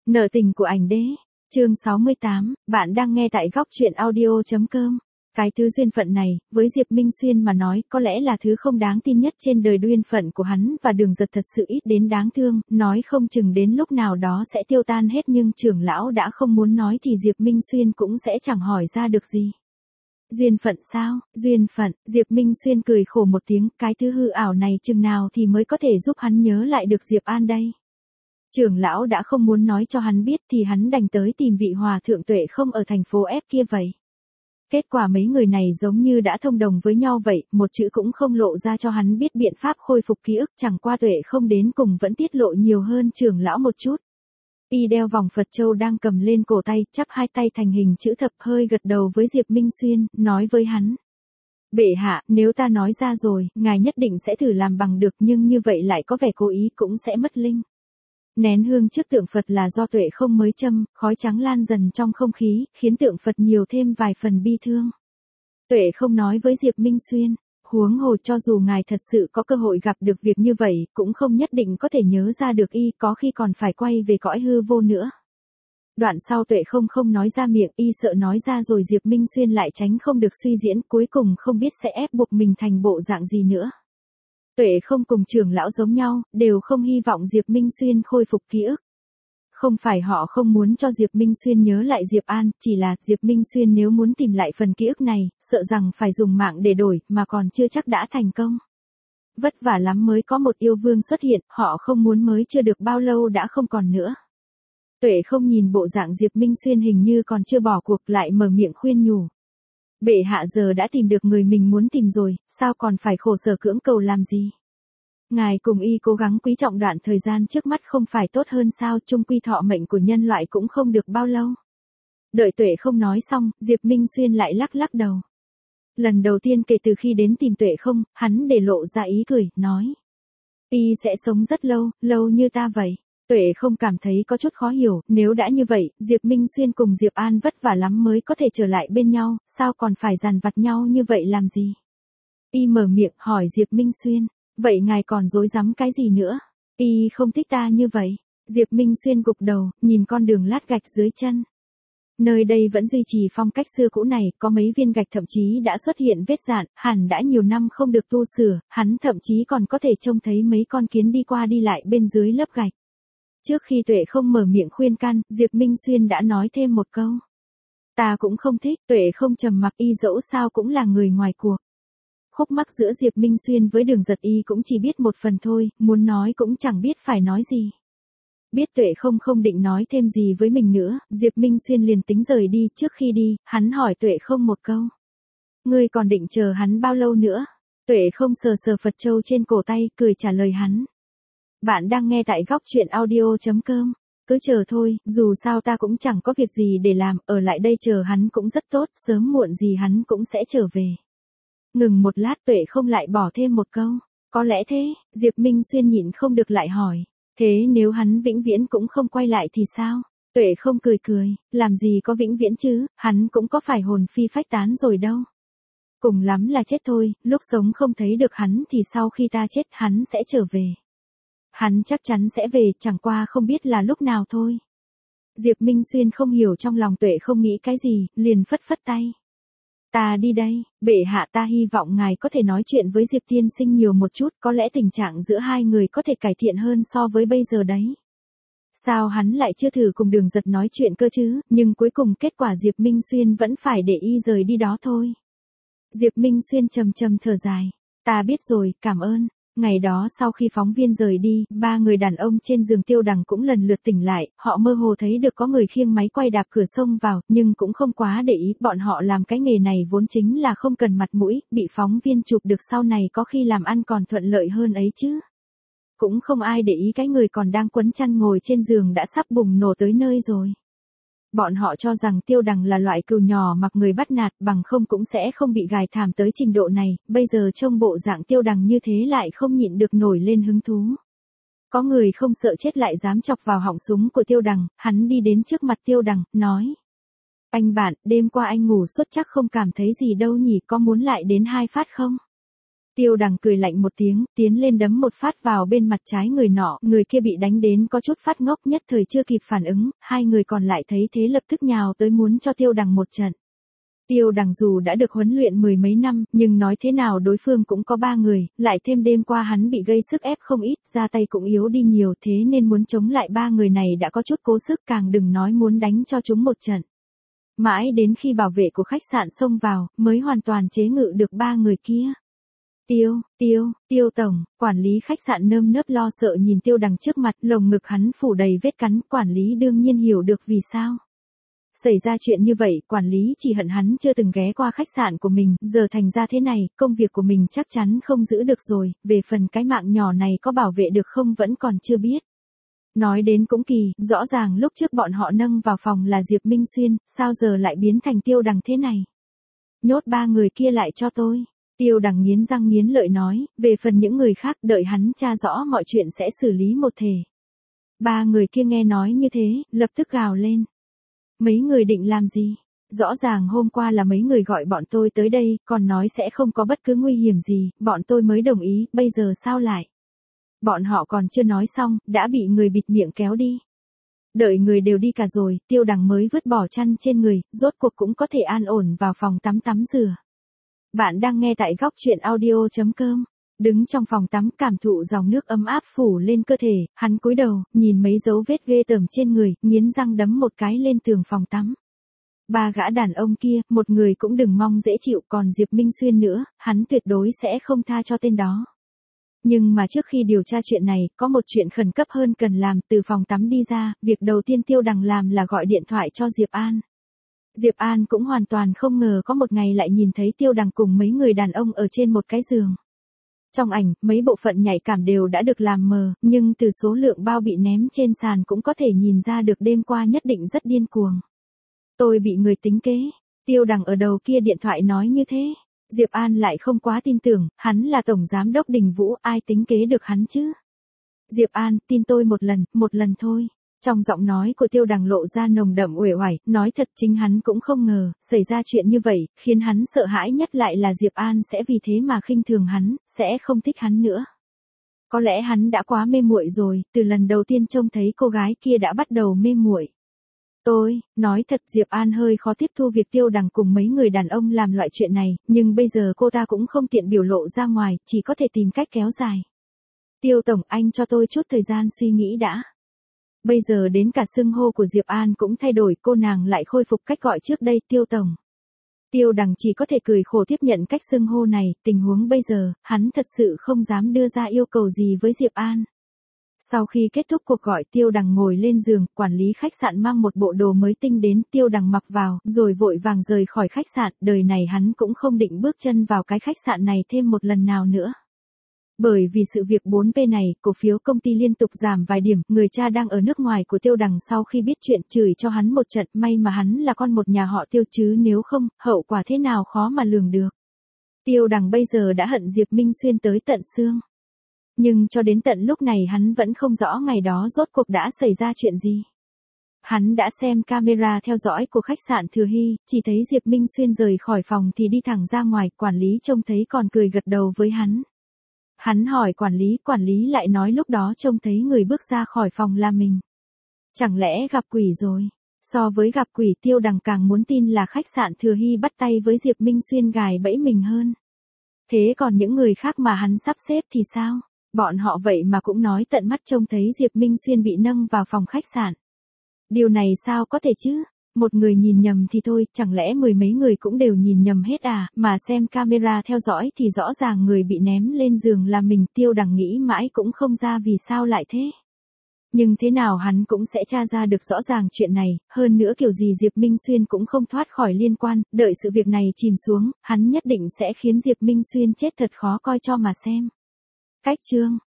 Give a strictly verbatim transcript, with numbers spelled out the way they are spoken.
Nợ tình của ảnh đế. Chương sáu mươi tám, bạn đang nghe tại góc truyện audio.com. Cái thứ duyên phận này, với Diệp Minh Xuyên mà nói, có lẽ là thứ không đáng tin nhất trên đời. Duyên phận của hắn và Đường Giật thật sự ít đến đáng thương, nói không chừng đến lúc nào đó sẽ tiêu tan hết, nhưng trưởng lão đã không muốn nói thì Diệp Minh Xuyên cũng sẽ chẳng hỏi ra được gì. Duyên phận sao? Duyên phận, Diệp Minh Xuyên cười khổ một tiếng, cái thứ hư ảo này chừng nào thì mới có thể giúp hắn nhớ lại được Diệp An đây. Trưởng lão đã không muốn nói cho hắn biết thì hắn đành tới tìm vị hòa thượng Tuệ Không ở thành phố F kia vậy. Kết quả mấy người này giống như đã thông đồng với nhau vậy, một chữ cũng không lộ ra cho hắn biết biện pháp khôi phục ký ức, chẳng qua Tuệ Không đến cùng vẫn tiết lộ nhiều hơn trưởng lão một chút. Y đeo vòng Phật châu đang cầm lên cổ tay, chắp hai tay thành hình chữ thập, hơi gật đầu với Diệp Minh Xuyên, nói với hắn. Bệ hạ, nếu ta nói ra rồi, ngài nhất định sẽ thử làm bằng được, nhưng như vậy lại có vẻ cố ý, cũng sẽ mất linh. Nén hương trước tượng Phật là do Tuệ Không mới châm, khói trắng lan dần trong không khí, khiến tượng Phật nhiều thêm vài phần bi thương. Tuệ Không nói với Diệp Minh Xuyên, huống hồ cho dù ngài thật sự có cơ hội gặp được việc như vậy, cũng không nhất định có thể nhớ ra được y, có khi còn phải quay về cõi hư vô nữa. Đoạn sau Tuệ Không không nói ra miệng, y sợ nói ra rồi Diệp Minh Xuyên lại tránh không được suy diễn, cuối cùng không biết sẽ ép buộc mình thành bộ dạng gì nữa. Tuệ Không cùng trưởng lão giống nhau, đều không hy vọng Diệp Minh Xuyên khôi phục ký ức. Không phải họ không muốn cho Diệp Minh Xuyên nhớ lại Diệp An, chỉ là Diệp Minh Xuyên nếu muốn tìm lại phần ký ức này, sợ rằng phải dùng mạng để đổi, mà còn chưa chắc đã thành công. Vất vả lắm mới có một yêu vương xuất hiện, họ không muốn mới chưa được bao lâu đã không còn nữa. Tuệ Không nhìn bộ dạng Diệp Minh Xuyên hình như còn chưa bỏ cuộc, lại mở miệng khuyên nhủ. Bệ hạ giờ đã tìm được người mình muốn tìm rồi, sao còn phải khổ sở cưỡng cầu làm gì? Ngài cùng y cố gắng quý trọng đoạn thời gian trước mắt không phải tốt hơn sao, chung quy thọ mệnh của nhân loại cũng không được bao lâu. Đợi Tuệ Không nói xong, Diệp Minh Xuyên lại lắc lắc đầu. Lần đầu tiên kể từ khi đến tìm Tuệ Không, hắn để lộ ra ý cười, nói. Y sẽ sống rất lâu, lâu như ta vậy. Tuệ Không cảm thấy có chút khó hiểu, nếu đã như vậy, Diệp Minh Xuyên cùng Diệp An vất vả lắm mới có thể trở lại bên nhau, sao còn phải dằn vặt nhau như vậy làm gì? Y mở miệng hỏi Diệp Minh Xuyên, vậy ngài còn dối rắm cái gì nữa? Y không thích ta như vậy. Diệp Minh Xuyên gục đầu, nhìn con đường lát gạch dưới chân. Nơi đây vẫn duy trì phong cách xưa cũ này, có mấy viên gạch thậm chí đã xuất hiện vết dạn, hẳn đã nhiều năm không được tu sửa, hắn thậm chí còn có thể trông thấy mấy con kiến đi qua đi lại bên dưới lớp gạch. Trước khi Tuệ Không mở miệng khuyên can, Diệp Minh Xuyên đã nói thêm một câu. Ta cũng không thích. Tuệ Không trầm mặc, y dẫu sao cũng là người ngoài cuộc. Khúc mắc giữa Diệp Minh Xuyên với Đường Giật y cũng chỉ biết một phần thôi, muốn nói cũng chẳng biết phải nói gì. Biết Tuệ Không không định nói thêm gì với mình nữa, Diệp Minh Xuyên liền tính rời đi. Trước khi đi, hắn hỏi Tuệ Không một câu. Ngươi còn định chờ hắn bao lâu nữa? Tuệ Không sờ sờ Phật châu trên cổ tay, cười trả lời hắn. Bạn đang nghe tại góc truyện audio.com. Cứ chờ thôi, dù sao ta cũng chẳng có việc gì để làm, ở lại đây chờ hắn cũng rất tốt, sớm muộn gì hắn cũng sẽ trở về. Ngừng một lát Tuệ Không lại bỏ thêm một câu. Có lẽ thế. Diệp Minh Xuyên nhịn không được lại hỏi. Thế nếu hắn vĩnh viễn cũng không quay lại thì sao? Tuệ Không cười cười. Làm gì có vĩnh viễn chứ, hắn cũng có phải hồn phi phách tán rồi đâu. Cùng lắm là chết thôi, lúc sống không thấy được hắn thì sau khi ta chết hắn sẽ trở về. Hắn chắc chắn sẽ về, chẳng qua không biết là lúc nào thôi. Diệp Minh Xuyên không hiểu trong lòng Tuệ Không nghĩ cái gì, liền phất phất tay. Ta đi đây. Bệ hạ, ta hy vọng ngài có thể nói chuyện với Diệp tiên sinh nhiều một chút, có lẽ tình trạng giữa hai người có thể cải thiện hơn so với bây giờ đấy. Sao hắn lại chưa thử cùng Đường Giật nói chuyện cơ chứ, nhưng cuối cùng kết quả Diệp Minh Xuyên vẫn phải để y rời đi đó thôi. Diệp Minh Xuyên trầm trầm thở dài. Ta biết rồi, cảm ơn. Ngày đó sau khi phóng viên rời đi, ba người đàn ông trên giường Tiêu Đằng cũng lần lượt tỉnh lại, họ mơ hồ thấy được có người khiêng máy quay đạp cửa sông vào, nhưng cũng không quá để ý, bọn họ làm cái nghề này vốn chính là không cần mặt mũi, bị phóng viên chụp được sau này có khi làm ăn còn thuận lợi hơn ấy chứ. Cũng không ai để ý cái người còn đang quấn chăn ngồi trên giường đã sắp bùng nổ tới nơi rồi. Bọn họ cho rằng Tiêu Đằng là loại cừu nhỏ mặc người bắt nạt, bằng không cũng sẽ không bị gài thảm tới trình độ này, bây giờ trông bộ dạng Tiêu Đằng như thế lại không nhịn được nổi lên hứng thú. Có người không sợ chết lại dám chọc vào họng súng của Tiêu Đằng, hắn đi đến trước mặt Tiêu Đằng, nói. Anh bạn, đêm qua anh ngủ suốt chắc không cảm thấy gì đâu nhỉ, có muốn lại đến hai phát không? Tiêu Đằng cười lạnh một tiếng, tiến lên đấm một phát vào bên mặt trái người nọ, người kia bị đánh đến có chút phát ngốc, nhất thời chưa kịp phản ứng, hai người còn lại thấy thế lập tức nhào tới muốn cho Tiêu Đằng một trận. Tiêu Đằng dù đã được huấn luyện mười mấy năm, nhưng nói thế nào đối phương cũng có ba người, lại thêm đêm qua hắn bị gây sức ép không ít, ra tay cũng yếu đi nhiều, thế nên muốn chống lại ba người này đã có chút cố sức, càng đừng nói muốn đánh cho chúng một trận. Mãi đến khi bảo vệ của khách sạn xông vào, mới hoàn toàn chế ngự được ba người kia. Tiêu, Tiêu, Tiêu Tổng, quản lý khách sạn nơm nớp lo sợ nhìn Tiêu Đằng trước mặt, lồng ngực hắn phủ đầy vết cắn, quản lý đương nhiên hiểu được vì sao. Xảy ra chuyện như vậy, quản lý chỉ hận hắn chưa từng ghé qua khách sạn của mình, giờ thành ra thế này, công việc của mình chắc chắn không giữ được rồi, về phần cái mạng nhỏ này có bảo vệ được không vẫn còn chưa biết. Nói đến cũng kỳ, rõ ràng lúc trước bọn họ nâng vào phòng là Diệp Minh Xuyên, sao giờ lại biến thành Tiêu Đằng thế này? Nhốt ba người kia lại cho tôi. Tiêu Đằng nghiến răng nghiến lợi nói, về phần những người khác đợi hắn tra rõ mọi chuyện sẽ xử lý một thể. Ba người kia nghe nói như thế, lập tức gào lên. Mấy người định làm gì? Rõ ràng hôm qua là mấy người gọi bọn tôi tới đây, còn nói sẽ không có bất cứ nguy hiểm gì, bọn tôi mới đồng ý, bây giờ sao lại? Bọn họ còn chưa nói xong, đã bị người bịt miệng kéo đi. Đợi người đều đi cả rồi, Tiêu Đằng mới vứt bỏ chăn trên người, rốt cuộc cũng có thể an ổn vào phòng tắm tắm rửa. Bạn đang nghe tại góc truyện audio.com. Đứng trong phòng tắm cảm thụ dòng nước ấm áp phủ lên cơ thể, hắn cúi đầu, nhìn mấy dấu vết ghê tởm trên người, nghiến răng đấm một cái lên tường phòng tắm. Ba gã đàn ông kia, một người cũng đừng mong dễ chịu, còn Diệp Minh Xuyên nữa, hắn tuyệt đối sẽ không tha cho tên đó. Nhưng mà trước khi điều tra chuyện này, có một chuyện khẩn cấp hơn cần làm, từ phòng tắm đi ra, việc đầu tiên Tiêu Đằng làm là gọi điện thoại cho Diệp An. Diệp An cũng hoàn toàn không ngờ có một ngày lại nhìn thấy Tiêu Đằng cùng mấy người đàn ông ở trên một cái giường. Trong ảnh, mấy bộ phận nhạy cảm đều đã được làm mờ, nhưng từ số lượng bao bị ném trên sàn cũng có thể nhìn ra được đêm qua nhất định rất điên cuồng. Tôi bị người tính kế. Tiêu Đằng ở đầu kia điện thoại nói như thế. Diệp An lại không quá tin tưởng, hắn là tổng giám đốc Đình Vũ, ai tính kế được hắn chứ? Diệp An, tin tôi một lần, một lần thôi. Trong giọng nói của Tiêu Đằng lộ ra nồng đậm uể oải, nói thật chính hắn cũng không ngờ, xảy ra chuyện như vậy, khiến hắn sợ hãi nhất lại là Diệp An sẽ vì thế mà khinh thường hắn, sẽ không thích hắn nữa. Có lẽ hắn đã quá mê muội rồi, từ lần đầu tiên trông thấy cô gái kia đã bắt đầu mê muội. Tôi, nói thật Diệp An hơi khó tiếp thu việc Tiêu Đằng cùng mấy người đàn ông làm loại chuyện này, nhưng bây giờ cô ta cũng không tiện biểu lộ ra ngoài, chỉ có thể tìm cách kéo dài. Tiêu Tổng, anh cho tôi chút thời gian suy nghĩ đã. Bây giờ đến cả xưng hô của Diệp An cũng thay đổi, cô nàng lại khôi phục cách gọi trước đây, Tiêu Tổng. Tiêu Đằng chỉ có thể cười khổ tiếp nhận cách xưng hô này, tình huống bây giờ, hắn thật sự không dám đưa ra yêu cầu gì với Diệp An. Sau khi kết thúc cuộc gọi, Tiêu Đằng ngồi lên giường, quản lý khách sạn mang một bộ đồ mới tinh đến, Tiêu Đằng mặc vào, rồi vội vàng rời khỏi khách sạn, đời này hắn cũng không định bước chân vào cái khách sạn này thêm một lần nào nữa. Bởi vì sự việc bốn P này, cổ phiếu công ty liên tục giảm vài điểm, người cha đang ở nước ngoài của Tiêu Đằng sau khi biết chuyện chửi cho hắn một trận, may mà hắn là con một nhà họ Tiêu chứ nếu không, hậu quả thế nào khó mà lường được. Tiêu Đằng bây giờ đã hận Diệp Minh Xuyên tới tận xương. Nhưng cho đến tận lúc này hắn vẫn không rõ ngày đó rốt cuộc đã xảy ra chuyện gì. Hắn đã xem camera theo dõi của khách sạn Thừa Hy, chỉ thấy Diệp Minh Xuyên rời khỏi phòng thì đi thẳng ra ngoài, quản lý trông thấy còn cười gật đầu với hắn. Hắn hỏi quản lý, quản lý lại nói lúc đó trông thấy người bước ra khỏi phòng là mình. Chẳng lẽ gặp quỷ rồi? So với gặp quỷ, Tiêu Đằng càng muốn tin là khách sạn Thừa Hy bắt tay với Diệp Minh Xuyên gài bẫy mình hơn. Thế còn những người khác mà hắn sắp xếp thì sao? Bọn họ vậy mà cũng nói tận mắt trông thấy Diệp Minh Xuyên bị nâng vào phòng khách sạn. Điều này sao có thể chứ? Một người nhìn nhầm thì thôi, chẳng lẽ mười mấy người cũng đều nhìn nhầm hết à, mà xem camera theo dõi thì rõ ràng người bị ném lên giường là mình. Tiêu Đằng nghĩ mãi cũng không ra vì sao lại thế. Nhưng thế nào hắn cũng sẽ tra ra được rõ ràng chuyện này, hơn nữa kiểu gì Diệp Minh Xuyên cũng không thoát khỏi liên quan, đợi sự việc này chìm xuống, hắn nhất định sẽ khiến Diệp Minh Xuyên chết thật khó coi cho mà xem. Cách chương